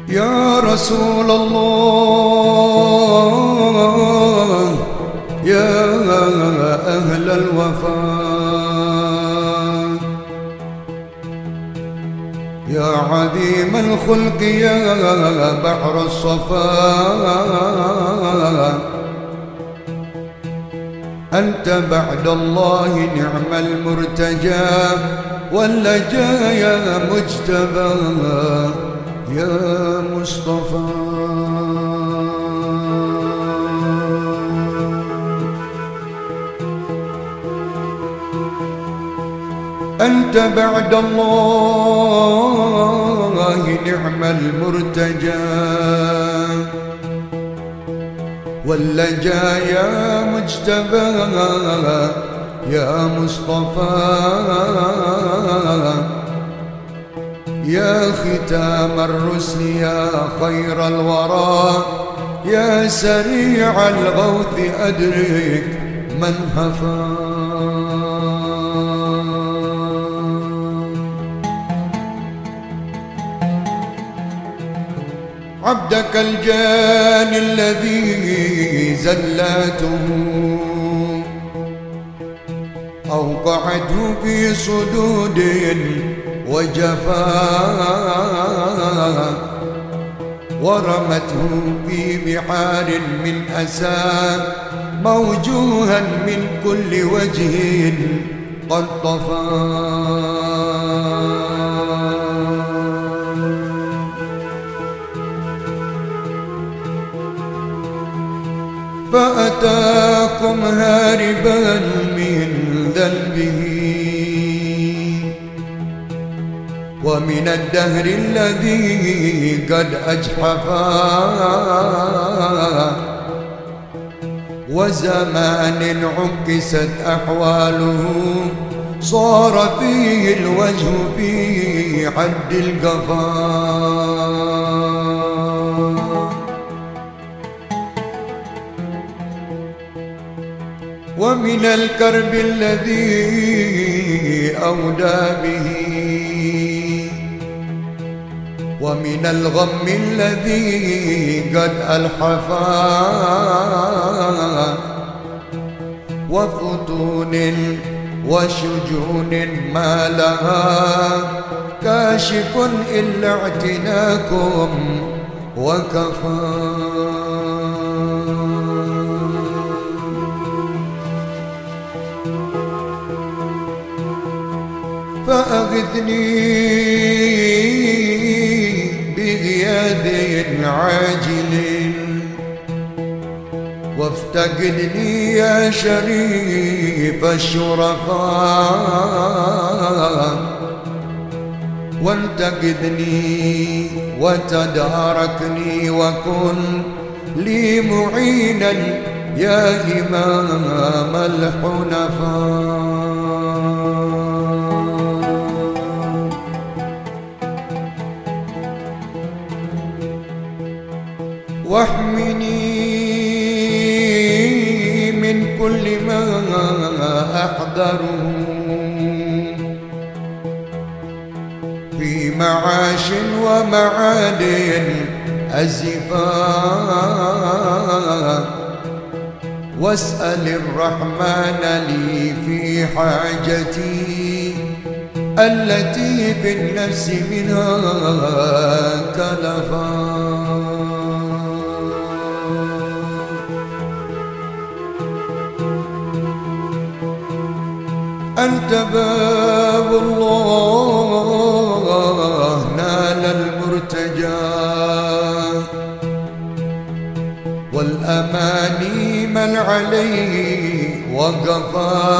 يا رسول الله يا أهل الوفاء، يا عظيم الخلق يا بحر الصفاء، أنت بعد الله نعم المرتجى واللجا يا مجتبى يا مصطفى. أنت بعد الله نعم المرتجى واللجا يا مجتبى يا مصطفى، يا ختام الرسل يا خير الورى، يا سريع الغوث أدرك من هفى. عبدك الجاني الذي زلاته أوقعته في صدود وجفاء، ورمته في بحار من أسى موجوها من كل وجه قد طفى. فأتاكم هاربا من ذنبه ومن الدهر الذي قد أجحفا، وزمان عكست أحواله صار فيه الوجه في حد القفا. ومن الكرب الذي أودى به ومن الغم الذي قد ألحفا، وفتون وشجون ما لها كاشف إلا اعتناكم وكفى. فأغثني بغياث عاجل وافتقدني يا شريف الشرفاء، وانتقدني وتداركني وكن لي معينا يا إمام الحنفاء. واحمني من كل ما أحضره في معاش ومعاد أزفا، واسأل الرحمن لي في حاجتي التي في النفس منها كلفا. أنت باب الله نال المرتجى والأماني من عليه وقفا،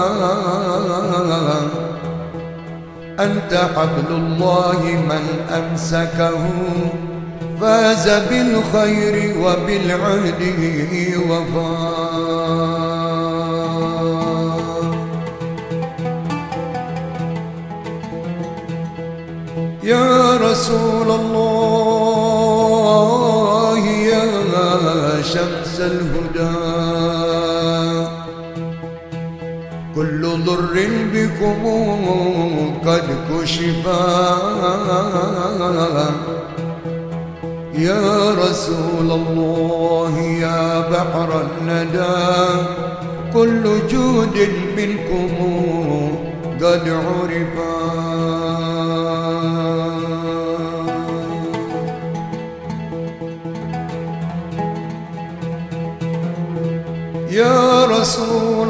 أنت حبل الله من أمسكه فاز بالخير وبالعهد وفا. يا رسول الله يا شمس الهدى، كل ضر بكم قد كشفا، يا رسول الله يا بحر الندى كل جود منكم قد عرفا. يا رسول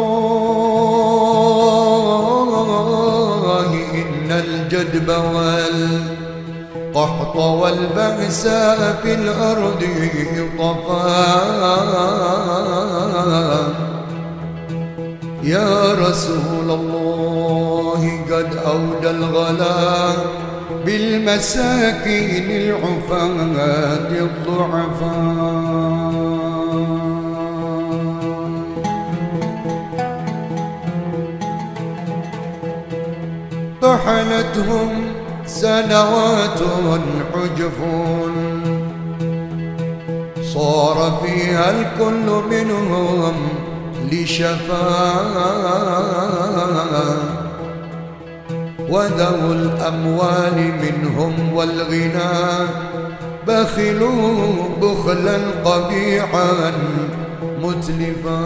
الله إن الجدب والقحط والبأساء في الأرض طفا. يا رسول الله قد أودى الغلا بالمساكين العفاة الضعفاء. طحنتهم سنوات عجف صار فيها الكل منهم لشفاء. وذو الأموال منهم والغنى بخلوا بخلا قبيحا متلفا.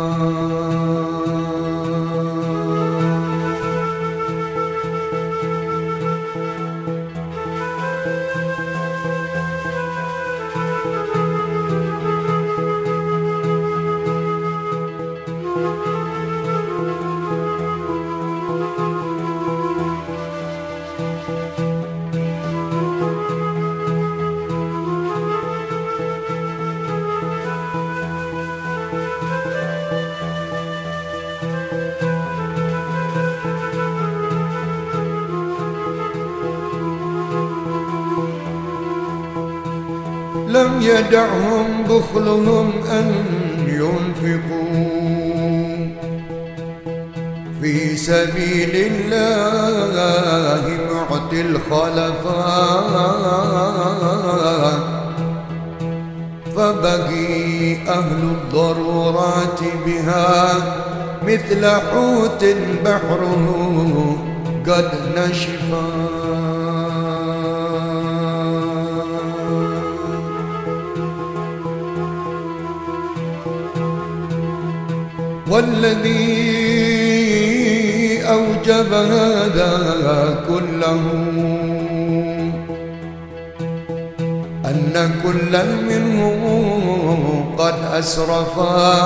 لم يدعهم بخلهم أن ينفقوا في سبيل الله معطي الخلفاء. فبقي أهل الضرورات بها مثل حوت بحره قد نشفا. والذي أوجب هذا كله أن كلا منهم قد أسرفا.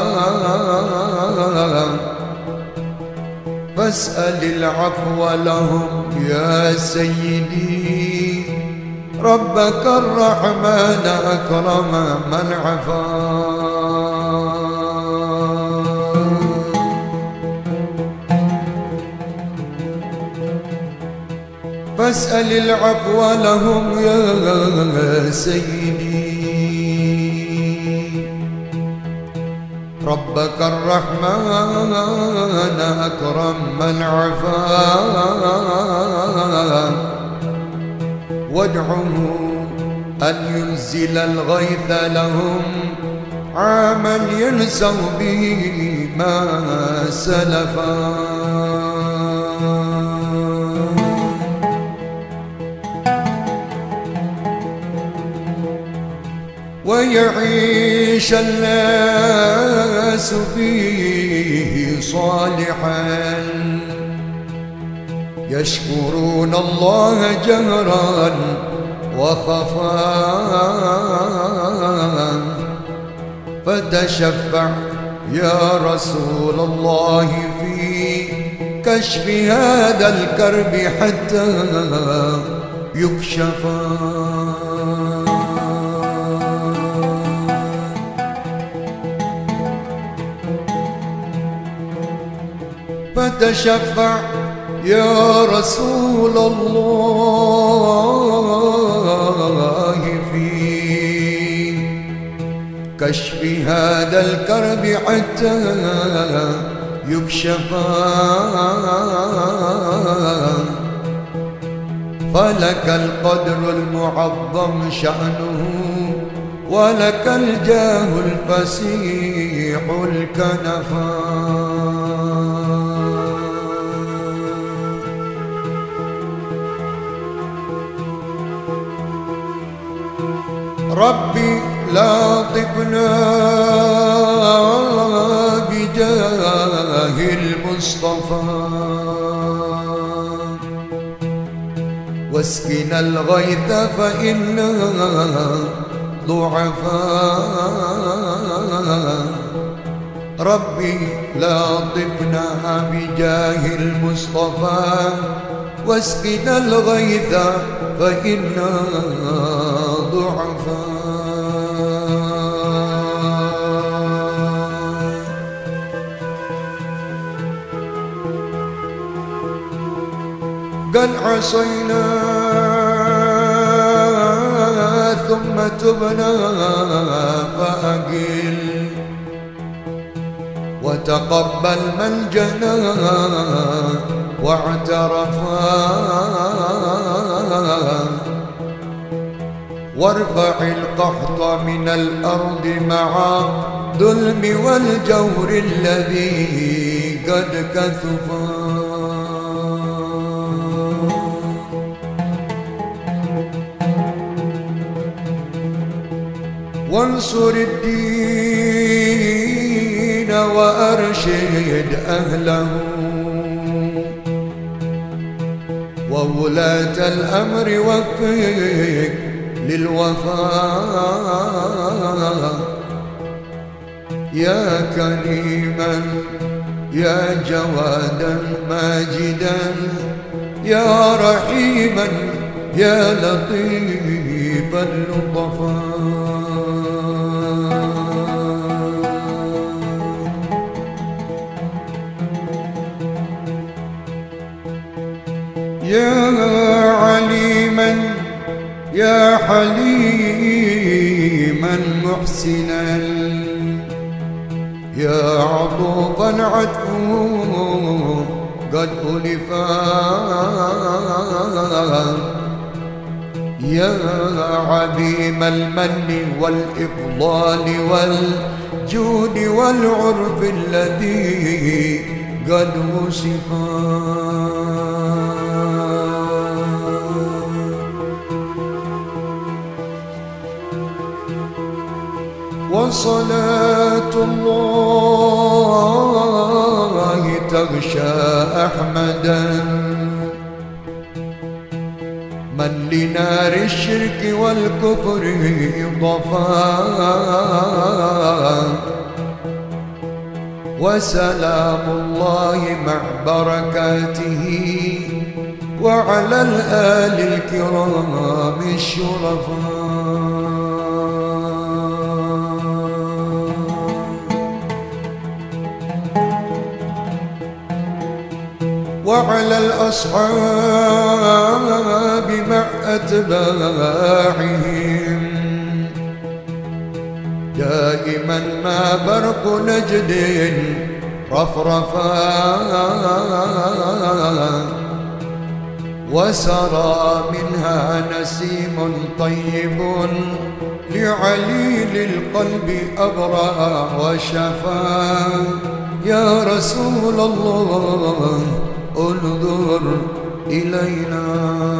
فاسأل العفو لهم يا سيدي ربك الرحمن أكرم من عفا. فاسأل العفو لهم يا سيدي ربك الرحمن أكرم من عفا. وادعه أن ينزل الغيث لهم عاما ينسوا به ما سلفا. ويعيش الناس فيه صالحا يشكرون الله جهرا وخفا. فتشفع يا رسول الله في كشف هذا الكرب حتى يكشفا. فتشفع يا رسول الله في كشف هذا الكرب حتى يكشفا. فلك القدر المعظم شأنه ولك الجاه الفسيح الكنفا. ربي لاطفنا بجاه المصطفى واسقنا الغيث فإنا ضعفاء. ربي لاطفنا بجاه المصطفى واسقنا الغيث فإنا ضعفاء. قد عصينا ثم تبنا فأقل وتقبل من جنى واعترفا وارفع القحط من الأرض مع الظلم والجور الذي قد كثفا. وانصر الدين وأرشد أهله وولاة الأمر وفق للوفاء. يا كريما يا جوادا ماجدا يا رحيما يا لطيف اللطفاء. يا عليما يا حليما محسنا يا عطوفا عطفه قد ألفا. يا عظيم المن والإفضال والجود والعرف الذي قد وصفا. وصلاة الله تغشى أحمدا من لنار الشرك والكفر ضفا. وسلام الله مع بركاته وعلى الآل الكرام الشرفاء. وعلى الأصحاب مع أتباعهم دائما ما برق نجد رفرفا. وسرى منها نسيم طيب لعليل القلب أبرأ وشفا. يا رسول الله انظر إلينا